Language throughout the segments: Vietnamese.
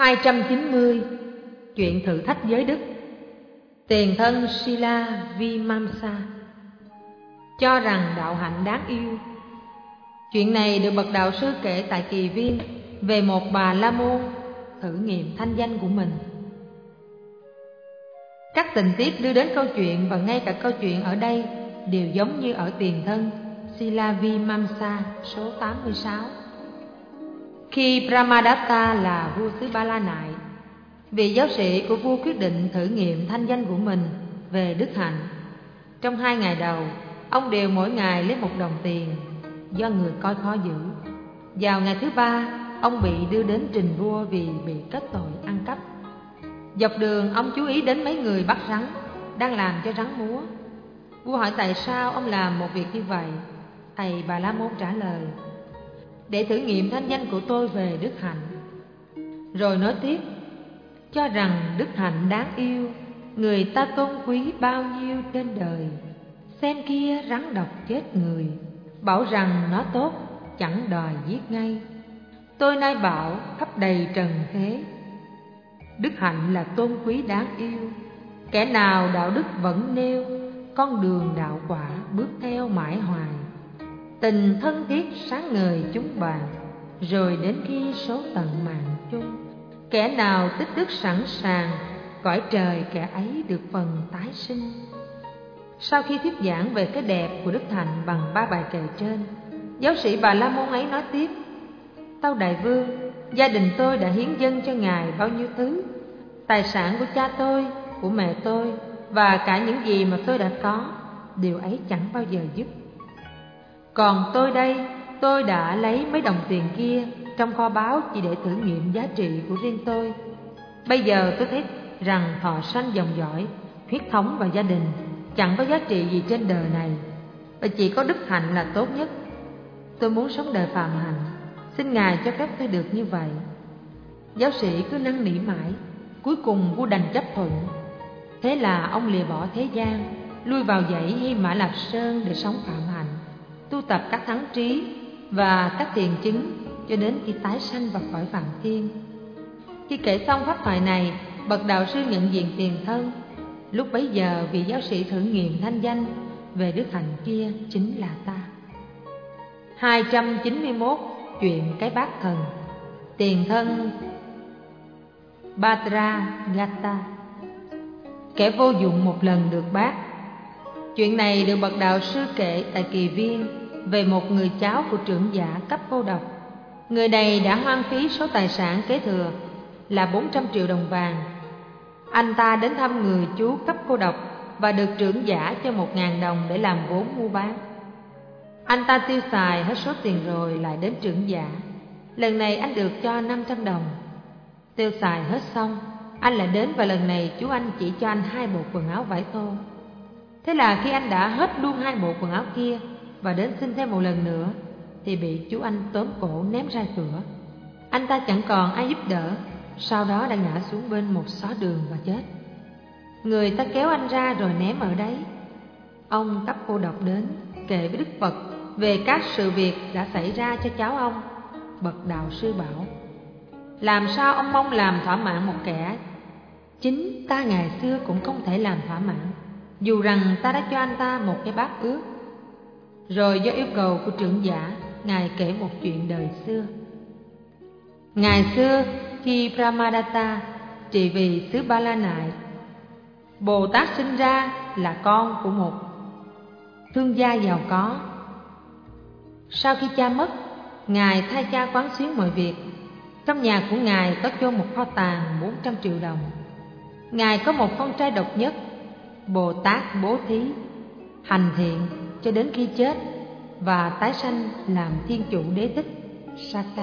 290. Chuyện thử thách giới đức. Tiền thân Sila Vimamsa cho rằng đạo hạnh đáng yêu. Chuyện này được bậc đạo sư kể tại Kỳ Viên về một bà la môn thử nghiệm thanh danh của mình. Các tình tiết đưa đến câu chuyện và ngay cả câu chuyện ở đây đều giống như ở Tiền thân Sila Vimamsa số 86. Khi Brahmadatta là vua xứ Ba La Nại, vị giáo sĩ của vua quyết định thử nghiệm thanh danh của mình về đức hạnh. Trong 2 ngày đầu, ông đều mỗi ngày lấy 1 đồng tiền do người coi khó giữ. Vào ngày thứ 3, ông bị đưa đến trình vua vì bị kết tội ăn cắp. Dọc đường, ông chú ý đến mấy người bắt rắn đang làm cho rắn múa. Vua hỏi tại sao ông làm một việc như vậy. Thầy Bà La Môn trả lời: để thử nghiệm thanh danh của tôi về đức hạnh. Rồi nói tiếp: cho rằng đức hạnh đáng yêu, người ta tôn quý bao nhiêu trên đời. Xem kia rắn độc chết người, bảo rằng nó tốt, chẳng đòi giết ngay. Tôi nay bảo khắp đầy trần thế, đức hạnh là tôn quý đáng yêu. Kẻ nào đạo đức vẫn nêu, con đường đạo quả bước theo mãi hoài. Tình thân thiết sáng ngời chúng bạn, rồi đến khi số tận mạng chung. Kẻ nào tích đức sẵn sàng, cõi trời kẻ ấy được phần tái sinh. Sau khi thuyết giảng về cái đẹp của đức hạnh bằng 3 bài kệ trên, giáo sĩ Bà La Môn ấy nói tiếp: tâu đại vương, gia đình tôi đã hiến dâng cho ngài bao nhiêu thứ. Tài sản của cha tôi, của mẹ tôi và cả những gì mà tôi đã có, điều ấy chẳng bao giờ dứt. Còn tôi đây, tôi đã lấy mấy đồng tiền kia trong kho báu chỉ để thử nghiệm giá trị của riêng tôi. Bây giờ tôi thấy rằng thọ sanh dòng dõi, huyết thống và gia đình chẳng có giá trị gì trên đời này, và chỉ có đức hạnh là tốt nhất. Tôi muốn sống đời phàm hạnh, xin ngài cho phép tôi được như vậy. Giáo sĩ cứ năn nỉ mãi, cuối cùng vua đành chấp thuận. Thế là ông lìa bỏ thế gian, lui vào dãy Hy Mã Lạp Sơn để sống phạm hạnh, tu tập các thắng trí và các thiền chứng cho đến khi tái sanh vào cõi Phạm Thiên. Khi kể xong pháp thoại này, bậc đạo sư nhận diện Tiền thân. Lúc bấy giờ, vị giáo sĩ thử nghiệm thanh danh về đức hạnh kia chính là ta. 291. Chuyện cái bát thần. Tiền thân Bhadragata, kẻ vô dụng một lần được bát. Chuyện này được bậc đạo sư kể tại Kỳ Viên về một người cháu của trưởng giả cấp cô độc. Người này đã hoang phí số tài sản kế thừa là 400 triệu đồng vàng. Anh ta đến thăm người chú cấp cô độc và được trưởng giả cho 1.000 đồng để làm vốn mua bán. Anh ta tiêu xài hết số tiền rồi lại đến trưởng giả. Lần này anh được cho 500 đồng. Tiêu xài hết xong, anh lại đến và lần này chú anh chỉ cho anh 2 bộ quần áo vải thô. Thế là khi anh đã hết luôn 2 bộ quần áo kia và đến xin thêm một lần nữa, thì bị chú anh tóm cổ ném ra cửa. Anh ta chẳng còn ai giúp đỡ, sau đó đã ngã xuống bên một xó đường và chết. Người ta kéo anh ra rồi ném ở đấy. Ông cấp cô độc đến kể với Đức Phật về các sự việc đã xảy ra cho cháu ông. Bậc đạo sư bảo: làm sao ông mong làm thỏa mãn một kẻ chính ta ngày xưa cũng không thể làm thỏa mãn, dù rằng ta đã cho anh ta một cái bát ướt. Rồi do yêu cầu của trưởng giả, ngài kể một chuyện đời xưa. Ngày xưa, khi Brahmadatta trị vì xứ Ba La Nại, Bồ Tát sinh ra là con của một thương gia giàu có. Sau khi cha mất, ngài thay cha quán xuyến mọi việc. Trong nhà của ngài có chôn một kho tàng 400 triệu đồng. Ngài có một con trai độc nhất. Bồ Tát bố thí, hành thiện cho đến khi chết và tái sanh làm thiên chủ đế thích Saka.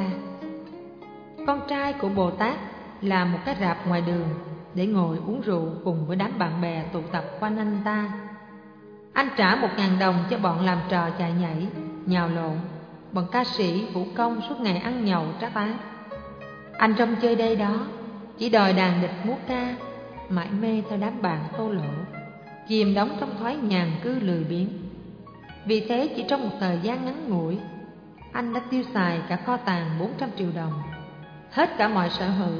Con trai của Bồ Tát làm một cái rạp ngoài đường để ngồi uống rượu cùng với đám bạn bè tụ tập quanh anh ta. Anh trả 1.000 đồng cho bọn làm trò chạy nhảy, nhào lộn, bọn ca sĩ vũ công suốt ngày ăn nhậu trá tán. Anh trong chơi đây đó, chỉ đòi đàn địch múa ca, mải mê theo đám bạn thô lỗ, chìm đắm trong thói nhàn cư lười biếng. Vì thế chỉ trong một thời gian ngắn ngủi, anh đã tiêu xài cả kho tàng 400 triệu đồng, hết cả mọi sở hữu,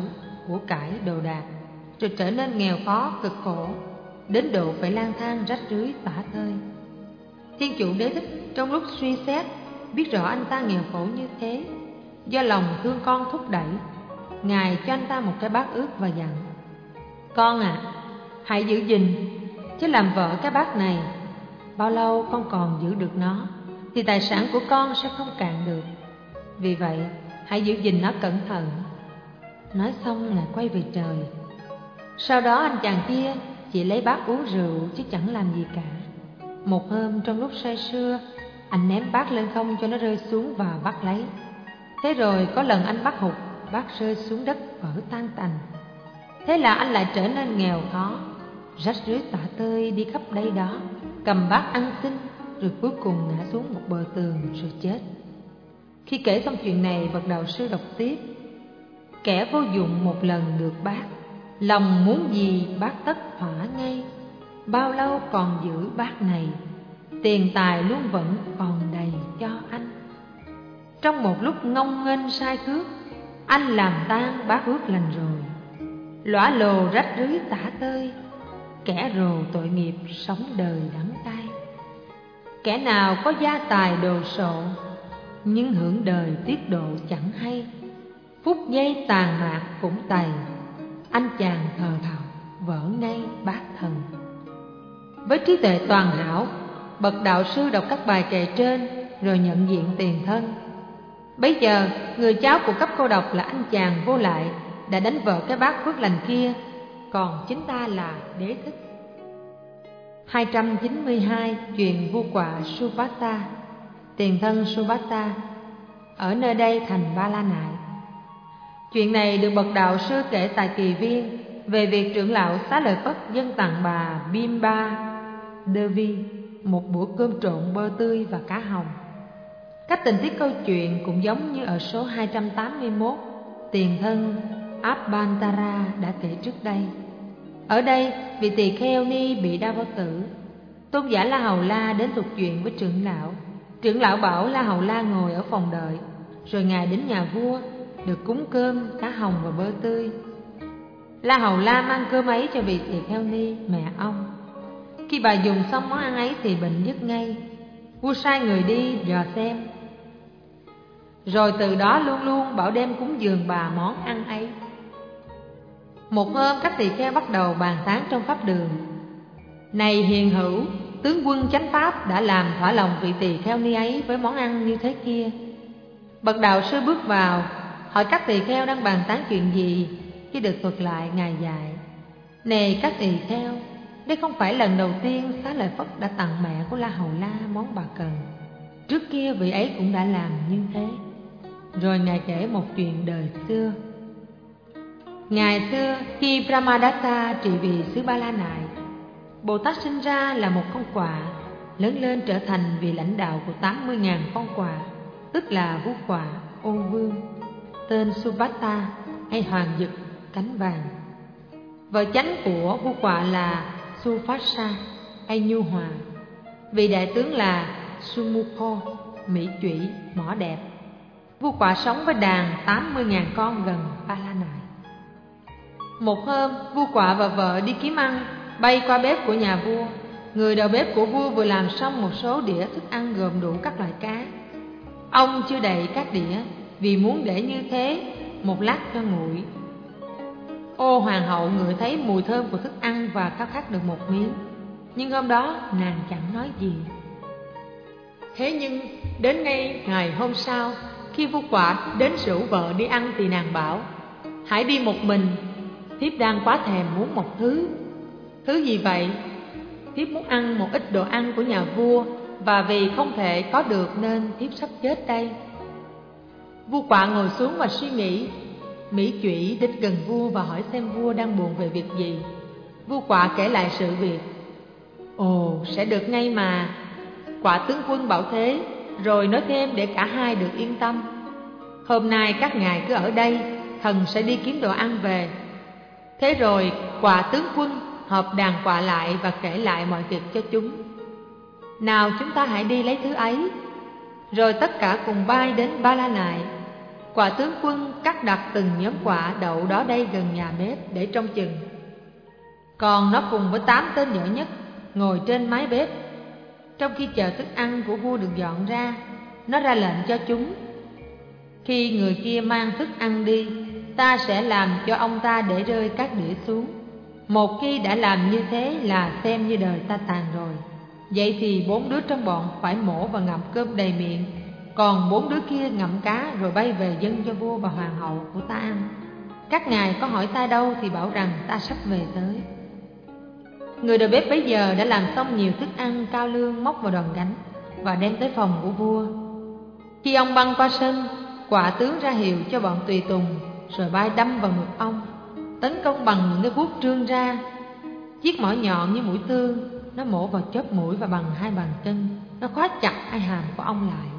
của cải đồ đạc, rồi trở nên nghèo khó cực khổ, đến độ phải lang thang rách rưới tả tơi. Thiên chủ Đế Thích trong lúc suy xét biết rõ anh ta nghèo khổ như thế, do lòng thương con thúc đẩy, Ngài cho anh ta một cái bát ướt và dặn: Con à, hãy giữ gìn, chứ làm vợ cái bát này. Bao lâu con còn giữ được nó thì tài sản của con sẽ không cạn được. Vì vậy hãy giữ gìn nó cẩn thận. Nói xong Ngài quay về trời. Sau đó anh chàng kia chỉ lấy bát uống rượu chứ chẳng làm gì cả. Một hôm trong lúc say sưa, anh ném bát lên không cho nó rơi xuống và bắt lấy. Thế rồi có lần anh bắt hụt, bát rơi xuống đất vỡ tan tành. Thế là anh lại trở nên nghèo khó, rách rưới tả tơi đi khắp đây đó, cầm bát ăn xin, rồi cuối cùng ngã xuống một bờ tường rồi chết. Khi kể xong chuyện này, bậc đạo sư đọc tiếp: Kẻ vô dụng một lần được bát, lòng muốn gì bát tất thỏa ngay. Bao lâu còn giữ bát này, tiền tài luôn vẫn còn đầy cho anh. Trong một lúc ngông nghênh sai cước, anh làm tan bát ước lành rồi. Lõa lồ rách rưới tả tơi, kẻ rồ tội nghiệp sống đời đắng cay. Kẻ nào có gia tài đồ sộ, nhưng hưởng đời tiết độ chẳng hay. Phút giây tàn mạc cũng tày, anh chàng thờ thào vỡ ngay bát thần. Với trí tuệ toàn hảo, bậc đạo sư đọc các bài kệ trên rồi nhận diện tiền thân. Bấy giờ người cháu của cấp cô độc là anh chàng vô lại đã đánh vỡ cái bát phước lành kia, còn chính ta là Đế Thích. 292. Chuyện vua quạ Subhata. Tiền thân Subhata ở nơi đây thành Ba La Nại. Chuyện này được bậc đạo sư kể tại Kỳ Viên về việc trưởng lão Xá Lợi Phất dâng tặng bà Bimba Devi một bữa cơm trộn bơ tươi và cá hồng. Các tình tiết câu chuyện cũng giống như ở số 281 tiền thân Abhantara đã kể trước đây. Ở đây, vị tỳ kheo ni bị đau bao tử. Tôn giả La Hầu La đến thuật chuyện với trưởng lão. Trưởng lão bảo La Hầu La ngồi ở phòng đợi, rồi ngài đến nhà vua được cúng cơm, cá hồng và bơ tươi. La Hầu La mang cơm ấy cho vị tỳ kheo ni, mẹ ông. Khi bà dùng xong món ăn ấy thì bệnh dứt ngay. Vua sai người đi dò xem, rồi từ đó luôn luôn bảo đem cúng dường bà món ăn ấy. Một hôm các tỳ kheo bắt đầu bàn tán trong pháp đường: Này hiền hữu, tướng quân chánh pháp đã làm thỏa lòng vị tỳ kheo ni ấy với món ăn như thế kia. Bậc đạo sư bước vào hỏi các tỳ kheo đang bàn tán chuyện gì. Khi được thuật lại, ngài dạy: Này các tỳ kheo, đây không phải lần đầu tiên Xá Lợi Phất đã tặng mẹ của La Hầu La món bà cần. Trước kia vị ấy cũng đã làm như thế. Rồi ngài kể một chuyện đời xưa. Ngày xưa khi Brahmadatta trị vì xứ Ba La Nại, Bồ Tát sinh ra là một con quạ, lớn lên trở thành vị lãnh đạo của 80.000 con quạ, tức là vú quạ Ô Vương, tên Subhata hay Hoàng Dực cánh vàng. Vợ chánh của vua quạ là Sufasa hay Nhu Hòa. Vị đại tướng là Sumukho, mỹ chủy, mỏ đẹp. Vua quạ sống với đàn 80.000 con gần Ba La Nại. Một hôm, vua quạ và vợ đi kiếm ăn, bay qua bếp của nhà vua. Người đầu bếp của vua vừa làm xong một số đĩa thức ăn gồm đủ các loại cá. Ông chưa đậy các đĩa vì muốn để như thế một lát cho nguội. Ô hoàng hậu ngửi thấy mùi thơm của thức ăn và khao khát được một miếng, nhưng hôm đó nàng chẳng nói gì. Thế nhưng đến ngay ngày hôm sau, khi vua quạ đến rủ vợ đi ăn thì nàng bảo: Hãy đi một mình, thiếp đang quá thèm muốn một thứ. Thứ gì vậy? Thiếp muốn ăn một ít đồ ăn của nhà vua, và vì không thể có được nên thiếp sắp chết đây. Vua quạ ngồi xuống và suy nghĩ. Mỹ chủy đến gần vua và hỏi xem vua đang buồn về việc gì. Vua quạ kể lại sự việc. Ồ, sẽ được ngay mà. Quạ tướng quân bảo thế, rồi nói thêm để cả hai được yên tâm. Hôm nay các ngài cứ ở đây, thần sẽ đi kiếm đồ ăn về. Thế rồi quạ tướng quân họp đàn quạ lại và kể lại mọi việc cho chúng. Nào chúng ta hãy đi lấy thứ ấy. Rồi tất cả cùng bay đến Ba La Nại. Quả tướng quân cắt đặt từng nhóm quả đậu đó đây gần nhà bếp để trông chừng. Còn nó cùng với 8 tên giỏi nhất ngồi trên mái bếp. Trong khi chờ thức ăn của vua được dọn ra, nó ra lệnh cho chúng: khi người kia mang thức ăn đi, ta sẽ làm cho ông ta để rơi các đĩa xuống. Một khi đã làm như thế là xem như đời ta tàn rồi. Vậy thì 4 đứa trong bọn phải mổ và ngậm cơm đầy miệng, còn 4 đứa kia ngậm cá rồi bay về dâng cho vua và hoàng hậu của ta ăn. Các ngài có hỏi ta đâu thì bảo rằng ta sắp về tới. Người đầu bếp bấy giờ đã làm xong nhiều thức ăn cao lương, móc vào đòn gánh và đem tới phòng của vua. Khi ông băng qua sân, quả tướng ra hiệu cho bọn tùy tùng, rồi bay đâm vào ngực ông, tấn công bằng những cái vuốt trương ra. Chiếc mỏ nhọn như mũi thương, nó mổ vào chóp mũi và bằng 2 bàn chân, nó khóa chặt hai hàm của ông lại.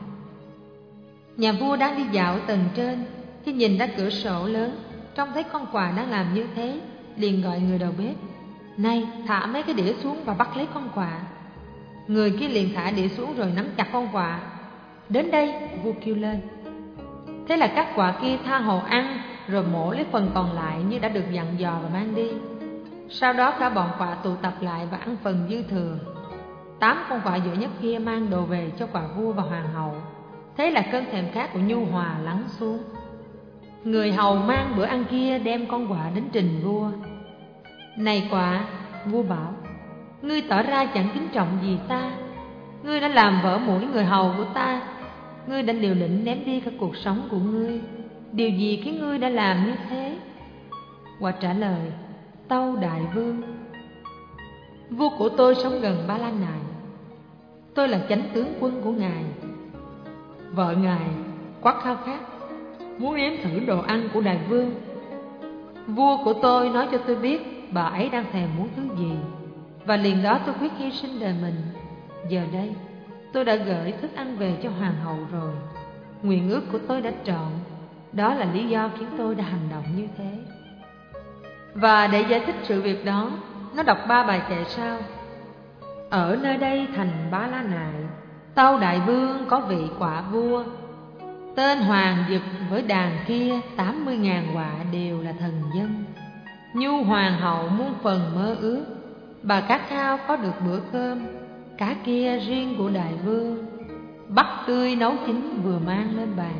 Nhà vua đang đi dạo ở tầng trên, khi nhìn ra cửa sổ lớn, trông thấy con quà đang làm như thế, liền gọi người đầu bếp: này, thả mấy cái đĩa xuống và bắt lấy con quạ. Người kia liền thả đĩa xuống rồi nắm chặt con quạ. Đến đây, vua kêu lên. Thế là các quạ kia tha hồ ăn, rồi mổ lấy phần còn lại như đã được dặn dò và mang đi. Sau đó cả bọn quạ tụ tập lại và ăn phần dư thừa. 8 con quạ giỏi nhất kia mang đồ về cho quả vua và hoàng hậu. Thế là cơn thèm khát của Nhu Hòa lắng xuống. Người hầu mang bữa ăn kia đem con quạ đến trình vua. Này quạ, vua bảo, ngươi tỏ ra chẳng kính trọng gì ta. Ngươi đã làm vỡ mũi người hầu của ta. Ngươi đã liều lĩnh ném đi cả cuộc sống của ngươi. Điều gì khiến ngươi đã làm như thế? Quạ trả lời: tâu đại vương, vua của tôi sống gần Ba La Nại. Tôi là chánh tướng quân của ngài. Vợ ngài quá khao khát, muốn nếm thử đồ ăn của đại vương. Vua của tôi nói cho tôi biết bà ấy đang thèm muốn thứ gì, và liền đó tôi quyết hy sinh đời mình. Giờ đây tôi đã gửi thức ăn về cho hoàng hậu rồi. Nguyện ước của tôi đã trọn. Đó là lý do khiến tôi đã hành động như thế. Và để giải thích sự việc đó, nó đọc 3 bài kệ sau. Ở nơi đây thành Ba La Nại, tâu đại vương có vị quả vua. Tên hoàng dực với đàn kia 80.000 quạ đều là thần dân. Nhu hoàng hậu muôn phần mơ ước, bà khát khao có được bữa cơm. Cá kia riêng của đại vương, bắt tươi nấu chín vừa mang lên bàn.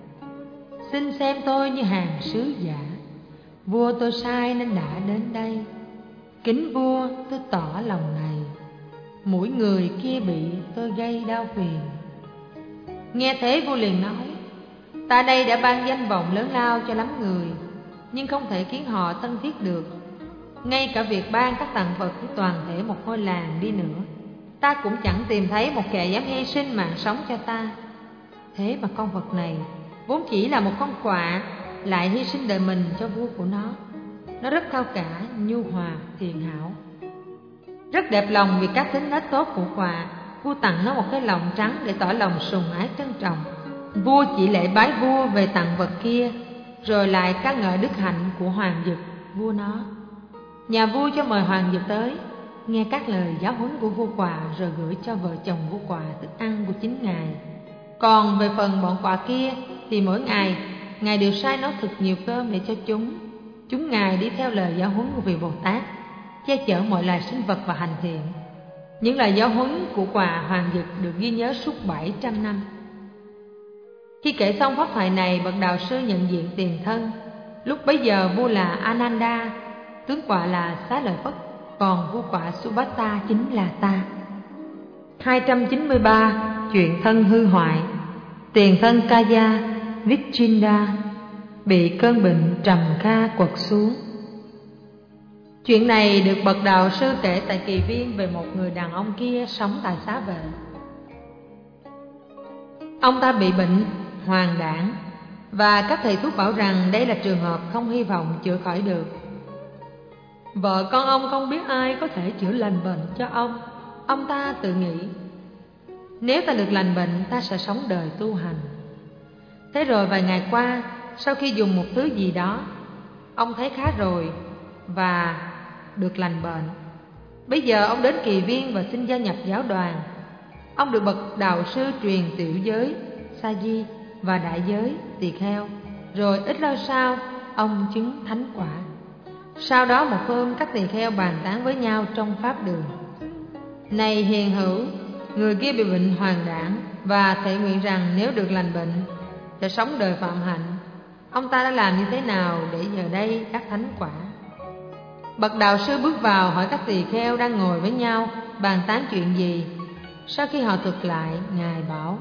Xin xem tôi như hàng sứ giả, vua tôi sai nên đã đến đây. Kính vua, tôi tỏ lòng này, mỗi người kia bị tôi gây đau phiền. Nghe thế vua liền nói: ta đây đã ban danh vọng lớn lao cho lắm người, nhưng không thể khiến họ thân thiết được. Ngay cả việc ban các tặng vật của toàn thể một ngôi làng đi nữa, ta cũng chẳng tìm thấy một kẻ dám hy sinh mạng sống cho ta. Thế mà con vật này vốn chỉ là một con quạ, lại hy sinh đời mình cho vua của nó. Nó rất cao cả, nhu hòa, hiền hảo, rất đẹp lòng vì các tính nết tốt của quạ. Vua tặng nó một cái lòng trắng để tỏ lòng sùng ái trân trọng. Vua chỉ lễ bái vua về tặng vật kia, rồi lại ca ngợi đức hạnh của hoàng dực, vua nó. Nhà vua cho mời hoàng dực tới, nghe các lời giáo huấn của vua quạ, rồi gửi cho vợ chồng vua quạ thức ăn của chính ngài. Còn về phần bọn quạ kia thì mỗi ngày ngài đều sai nó thực nhiều cơm để cho chúng. Chúng ngài đi theo lời giáo huấn của vị Bồ Tát, che chở mọi loài sinh vật và hành thiện. Những lời giáo huấn của quạ hoàng dực được ghi nhớ suốt 700 năm. Khi kể xong pháp thoại này, bậc đạo sư nhận diện tiền thân. Lúc bấy giờ vua là Ananda, tướng quạ là Xá Lợi Phất, còn vua quạ Subhata chính là ta. 293. Chuyện thân hư hoại. Tiền thân Kaya Vichinda bị cơn bệnh trầm kha quật xuống. Chuyện này được bậc đạo sư kể tại Kỳ Viên về một người đàn ông kia sống tại xá vệ. Ông ta bị bệnh hoàng đảng, và các thầy thuốc bảo rằng đây là trường hợp không hy vọng chữa khỏi được. Vợ con ông không biết ai có thể chữa lành bệnh cho ông. Ông ta tự nghĩ, nếu ta được lành bệnh, ta sẽ sống đời tu hành. Thế rồi vài ngày qua, sau khi dùng một thứ gì đó, ông thấy khá rồi và được lành bệnh. Bây giờ ông đến Kỳ Viên và xin gia nhập giáo đoàn. Ông được bậc đạo sư truyền tiểu giới Sa Di và đại giới Tỳ Kheo Rồi ít lâu sau, ông chứng thánh quả. Sau đó một hôm, các tỳ kheo bàn tán với nhau trong pháp đường: Này hiền hữu, người kia bị bệnh hoàng đảng và thệ nguyện rằng nếu được lành bệnh sẽ sống đời phạm hạnh. Ông ta đã làm như thế nào để giờ đây đắc thánh quả? Bậc đạo sư bước vào hỏi các tỳ kheo đang ngồi với nhau bàn tán chuyện gì. Sau khi họ thuật lại, Ngài bảo: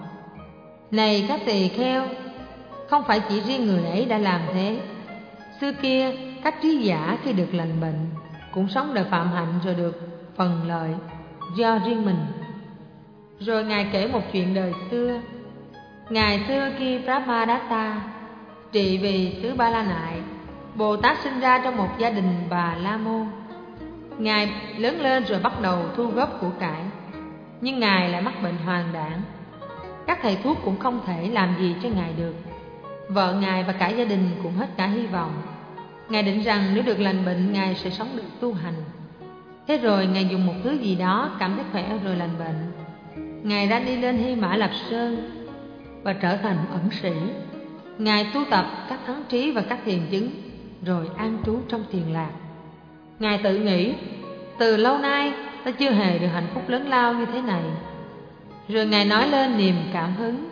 Này các tỳ kheo, không phải chỉ riêng người ấy đã làm thế. Xưa kia, các trí giả khi được lành bệnh cũng sống đời phạm hạnh rồi được phần lợi do riêng mình. Rồi Ngài kể một chuyện đời xưa. Ngày xưa khi Brahmadatta trị vì xứ Ba La Nại, Bồ Tát sinh ra trong một gia đình Bà La Môn. Ngài lớn lên rồi bắt đầu thu góp của cải, nhưng Ngài lại mắc bệnh hoàng đảng. Các thầy thuốc cũng không thể làm gì cho Ngài được. Vợ Ngài và cả gia đình cũng hết cả hy vọng. Ngài định rằng nếu được lành bệnh, Ngài sẽ sống được tu hành. Thế rồi Ngài dùng một thứ gì đó cảm thấy khỏe rồi lành bệnh. Ngài ra đi lên Hy Mã Lạp Sơn và trở thành ẩn sĩ. Ngài tu tập các thắng trí và các thiền chứng, rồi an trú trong thiền lạc. Ngài tự nghĩ: từ lâu nay ta chưa hề được hạnh phúc lớn lao như thế này. Rồi Ngài nói lên niềm cảm hứng: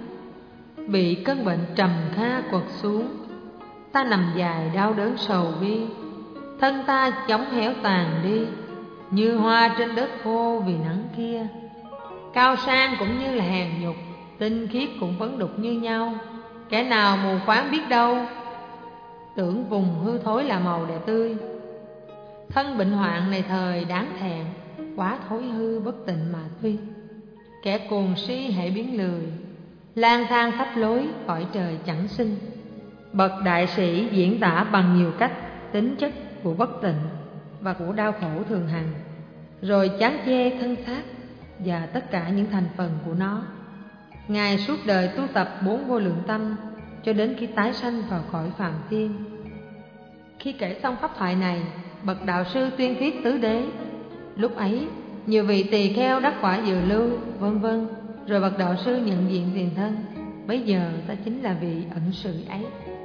bị cơn bệnh trầm kha quật xuống, ta nằm dài đau đớn sầu bi, thân ta chóng héo tàn đi, như hoa trên đất khô vì nắng kia. Cao sang cũng như là hèn nhục, tinh khiết cũng vấn đục như nhau. Kẻ nào mù quáng biết đâu, tưởng vùng hư thối là màu đẹp tươi. Thân bệnh hoạn này thời đáng thẹn, quá thối hư bất tịnh mà tuy. Kẻ cuồng si hễ biến lười, lang thang khắp lối cõi trời chẳng sinh. Bậc đại sĩ diễn tả bằng nhiều cách tính chất của bất tịnh và của đau khổ thường hằng, rồi chán chê thân xác và tất cả những thành phần của nó. Ngài suốt đời tu tập 4 vô lượng tâm cho đến khi tái sanh vào cõi phàm thiên. Khi kể xong pháp thoại này, bậc đạo sư tuyên thuyết tứ đế. Lúc ấy, nhiều vị tỳ kheo đắc quả dự lưu, vân vân. Rồi bậc đạo sư nhận diện tiền thân. Bấy giờ ta chính là vị ẩn sự ấy.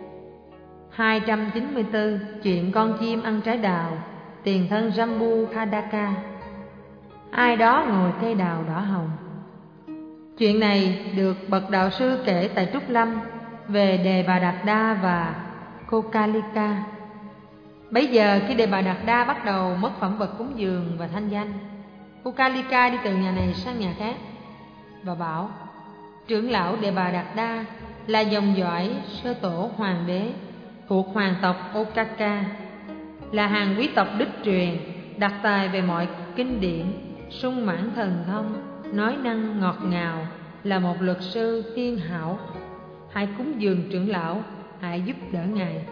294. Chuyện con chim ăn trái đào. Tiền thân Jambu Khadaka. Ai đó ngồi cây đào đỏ hồng. Chuyện này được bậc đạo sư kể tại Trúc Lâm về Đề Bà Đạt Đa và Kokalika. Bấy giờ khi Đề Bà Đạt Đa bắt đầu mất phẩm vật cúng dường và thanh danh, Kokalika đi từ nhà này sang nhà khác và bảo: trưởng lão Đề Bà Đạt Đa là dòng dõi sơ tổ hoàng đế thuộc hoàng tộc Okaka, là hàng quý tộc đích truyền, đặc tài về mọi kinh điển, sung mãn thần thông, nói năng ngọt ngào, là một luật sư thiên hảo. Hãy cúng dường trưởng lão, hãy giúp đỡ ngài.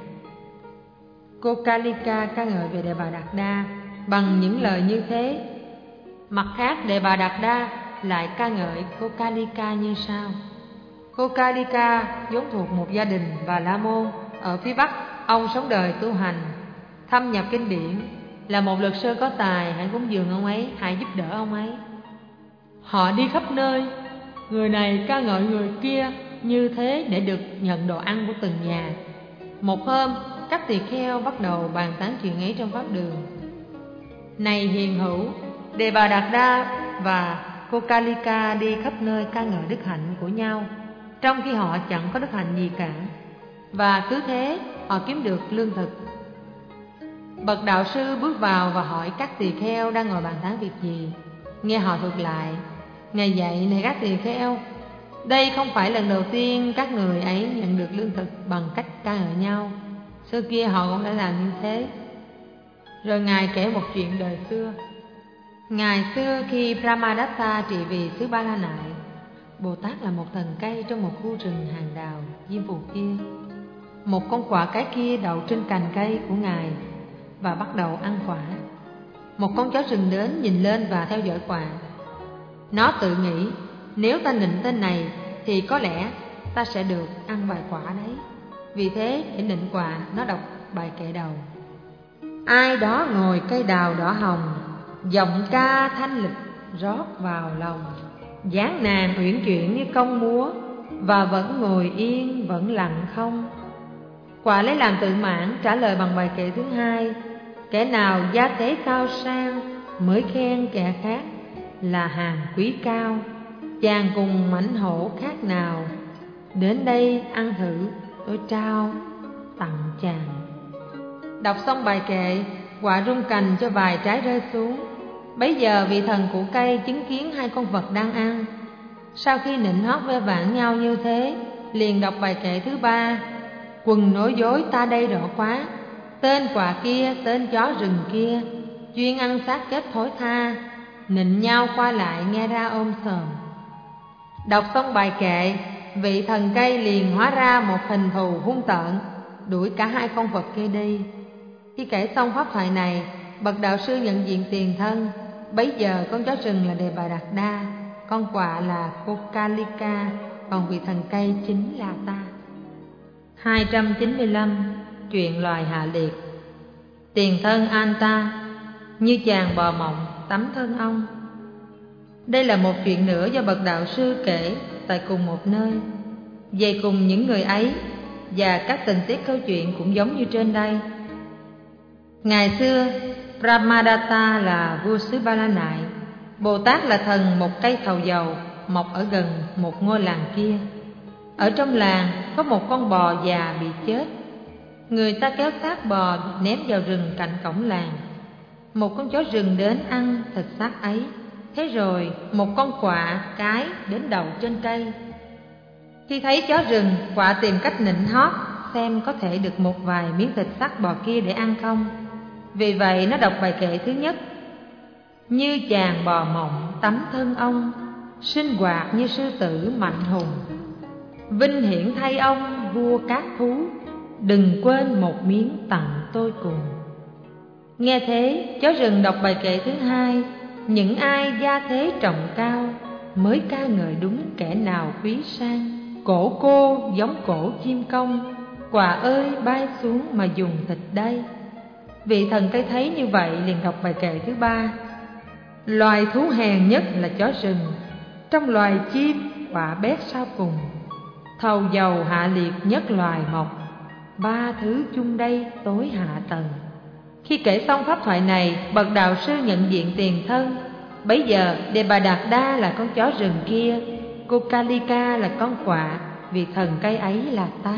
Kokalika ca ngợi về Đề Bà Đạt Đa bằng những lời như thế. Mặt khác, Đề Bà Đạt Đa lại ca ngợi Kokalika như sau: Kokalika vốn thuộc một gia đình Bà La Môn ở phía Bắc. Ông sống đời tu hành, thâm nhập kinh điển, là một luật sư có tài. Hãy cúng dường ông ấy, hãy giúp đỡ ông ấy. Họ đi khắp nơi, người này ca ngợi người kia như thế để được nhận đồ ăn của từng nhà. Một hôm, các tỳ kheo bắt đầu bàn tán chuyện ấy trong pháp đường. Này hiền hữu, Đề Bà Đạt Đa và Kokalika đi khắp nơi ca ngợi đức hạnh của nhau, trong khi họ chẳng có đức hạnh gì cả, và cứ thế họ kiếm được lương thực. Bậc đạo sư bước vào và hỏi các tỳ kheo đang ngồi bàn tán việc gì. Nghe họ thuật lại, Ngài dạy: này các tỳ kheo, đây không phải lần đầu tiên các người ấy nhận được lương thực bằng cách ca ngợi nhau. Xưa kia họ cũng đã làm như thế. Rồi Ngài kể một chuyện đời xưa. Ngày xưa khi Brahmadatta trị vì xứ Ba La Nại, Bồ Tát là một thần cây trong một khu rừng hàng đào diêm phù kia. Một con quạ cái kia đậu trên cành cây của Ngài và bắt đầu ăn quả. Một con chó rừng đến nhìn lên và theo dõi quạ. Nó tự nghĩ: nếu ta nịnh tên này thì có lẽ ta sẽ được ăn vài quả đấy. Vì thế để nịnh quạ, nó đọc bài kệ đầu: ai đó ngồi cây đào đỏ hồng, giọng ca thanh lịch rót vào lòng, dáng nàng uyển chuyển như công múa, và vẫn ngồi yên vẫn lặng không. Quả lấy làm tự mãn trả lời bằng bài kệ thứ hai: kẻ nào gia thế cao sang mới khen kẻ khác là hàng quý cao. Chàng cùng mãnh hổ khác nào, đến đây ăn thử tôi trao tặng chàng. Đọc xong bài kệ, quả rung cành cho vài trái rơi xuống. Bấy giờ vị thần của cây chứng kiến hai con vật đang ăn. Sau khi nịnh hót ve vãn nhau như thế, liền đọc bài kệ thứ ba: quần nói dối ta đây rõ quá, tên quạ kia tên chó rừng kia, chuyên ăn xác chết thối tha, nịnh nhau qua lại nghe ra ôm sòm. Đọc xong bài kệ, vị thần cây liền hóa ra một hình thù hung tợn, đuổi cả hai con vật kia đi. Khi kể xong pháp thoại này, bậc đạo sư nhận diện tiền thân. Bấy giờ con chó rừng là Đề Bà Đạt Đa, con quạ là Kokalika, còn vị thần cây chính là ta. 295. Chuyện loài hạ liệt. Tiền thân Anta, như chàng bò mộng tắm thân ông. Đây là một chuyện nữa do bậc đạo sư kể tại cùng một nơi, về cùng những người ấy, và các tình tiết câu chuyện cũng giống như trên đây. Ngày xưa, Brahmadatta là vua xứ Ba La Nại, Bồ Tát là thần một cây thầu dầu mọc ở gần một ngôi làng kia. Ở trong làng có một con bò già bị chết. Người ta kéo xác bò ném vào rừng cạnh cổng làng. Một con chó rừng đến ăn thịt xác ấy. Thế rồi một con quạ cái đến đậu trên cây. Khi thấy chó rừng, quạ tìm cách nịnh hót xem có thể được một vài miếng thịt xác bò kia để ăn không. Vì vậy nó đọc bài kệ thứ nhất: như chàng bò mộng tắm thân ông, sinh hoạt như sư tử mạnh hùng, vinh hiển thay ông vua các thú, đừng quên một miếng tặng tôi cùng. Nghe thế, chó rừng đọc bài kệ thứ hai: những ai gia thế trọng cao mới ca ngợi đúng kẻ nào quý sang, cổ cô giống cổ chim công, quạ ơi bay xuống mà dùng thịt đây. Vị thần cây thấy như vậy liền đọc bài kệ thứ ba: loài thú hèn nhất là chó rừng, trong loài chim quạ bét sau cùng, thầu dầu hạ liệt nhất loài mộc, ba thứ chung đây tối hạ tầng. Khi kể xong pháp thoại này, bậc đạo sư nhận diện tiền thân. Bấy giờ Đề Bà Đạt Đa là con chó rừng kia, Kokalika là con quạ, vị thần cây ấy là ta.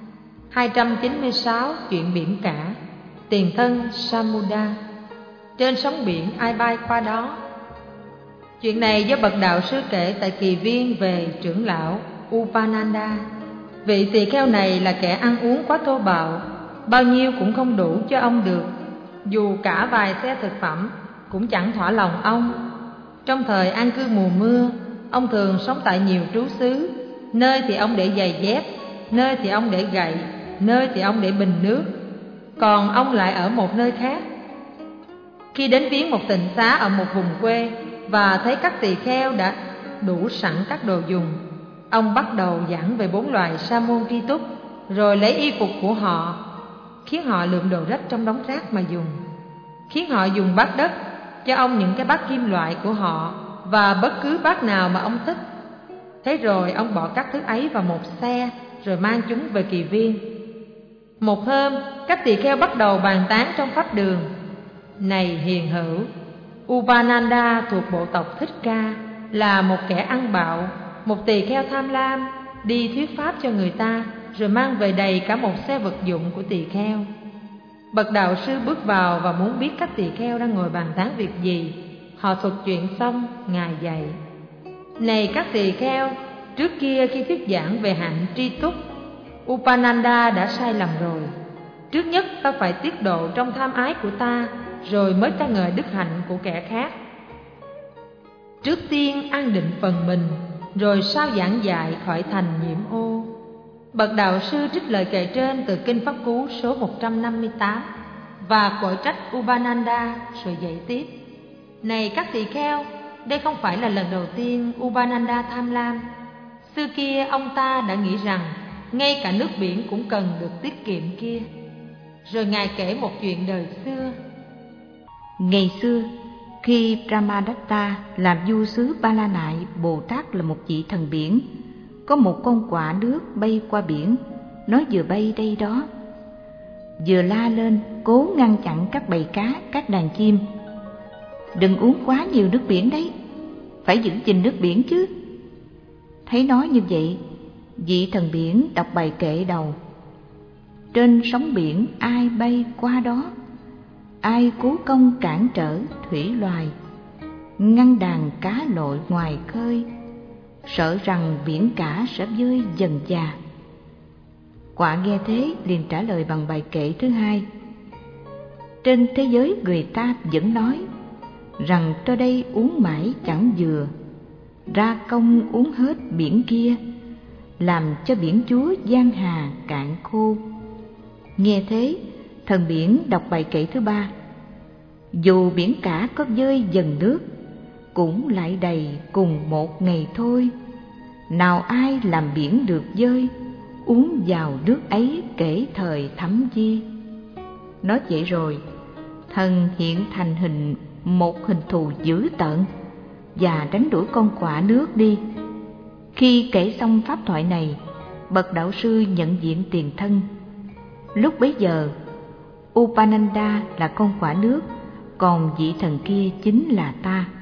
296. Chuyện biển cả. Tiền thân Samuda. Trên sóng biển ai bay qua đó. Chuyện này do bậc đạo sư kể tại kỳ viên về trưởng lão Upananda. Vị tỳ kheo này là kẻ ăn uống quá thô bạo, bao nhiêu cũng không đủ cho ông được, dù cả vài xe thực phẩm cũng chẳng thỏa lòng ông. Trong thời an cư mùa mưa, ông thường sống tại nhiều trú xứ. Nơi thì ông để giày dép, nơi thì ông để gậy, nơi thì ông để bình nước, còn ông lại ở một nơi khác. Khi đến viếng một tịnh xá ở một vùng quê và thấy các tỳ kheo đã đủ sẵn các đồ dùng, ông bắt đầu giảng về 4 loài sa môn tri túc, rồi lấy y phục của họ, khiến họ lượm đồ rách trong đống rác mà dùng, khiến họ dùng bát đất, cho ông những cái bát kim loại của họ và bất cứ bát nào mà ông thích. Thế rồi ông bỏ các thứ ấy vào một xe, rồi mang chúng về kỳ viên. Một hôm, các tỳ kheo bắt đầu bàn tán trong pháp đường: này hiền hữu, Upananda thuộc bộ tộc Thích Ca, là một kẻ ăn bạo, một tỳ kheo tham lam, đi thuyết pháp cho người ta, rồi mang về đầy cả một xe vật dụng của tỳ kheo. Bậc đạo sư bước vào và muốn biết các tỳ kheo đang ngồi bàn tán việc gì. Họ thuật chuyện xong, Ngài dạy: này các tỳ kheo, trước kia khi thuyết giảng về hạnh tri túc, Upananda đã sai lầm rồi. Trước nhất ta phải tiết độ trong tham ái của ta, rồi mới ca ngợi đức hạnh của kẻ khác. Trước tiên an định phần mình, rồi sao giảng dạy khỏi thành nhiễm ô. Bậc đạo sư trích lời kệ trên từ Kinh Pháp Cú số 158 và quở trách Upananda, rồi dạy tiếp: này các tỳ kheo, đây không phải là lần đầu tiên Upananda tham lam. Xưa kia ông ta đã nghĩ rằng ngay cả nước biển cũng cần được tiết kiệm kia. Rồi Ngài kể một chuyện đời xưa. Ngày xưa, khi Brahmadatta làm vua xứ Ba La Nại, Bồ Tát là một vị thần biển. Có một con quạ nước bay qua biển, nó vừa bay đây đó, vừa la lên cố ngăn chặn các bầy cá, các đàn chim. Đừng uống quá nhiều nước biển đấy, phải giữ gìn nước biển chứ. Thấy nói như vậy, vị thần biển đọc bài kệ đầu: trên sóng biển ai bay qua đó, ai cố công cản trở thủy loài, ngăn đàn cá lội ngoài khơi, sợ rằng biển cả sẽ vơi dần dà. Quạ nghe thế liền trả lời bằng bài kệ thứ hai: trên thế giới người ta vẫn nói rằng tôi đây uống mãi chẳng vừa, ra công uống hết biển kia, làm cho biển Chúa giang hà cạn khô. Nghe thế, thần biển đọc bài kệ thứ ba: dù biển cả có vơi dần nước, cũng lại đầy cùng một ngày thôi. Nào ai làm biển được vơi, uống vào nước ấy kể thời thấm chi. Nói vậy rồi, thần hiện thành hình một hình thù dữ tợn và đánh đuổi con quạ nước đi. Khi kể xong pháp thoại này, bậc đạo sư nhận diện tiền thân. Lúc bấy giờ, Upananda là con quạ nước, còn vị thần kia chính là ta.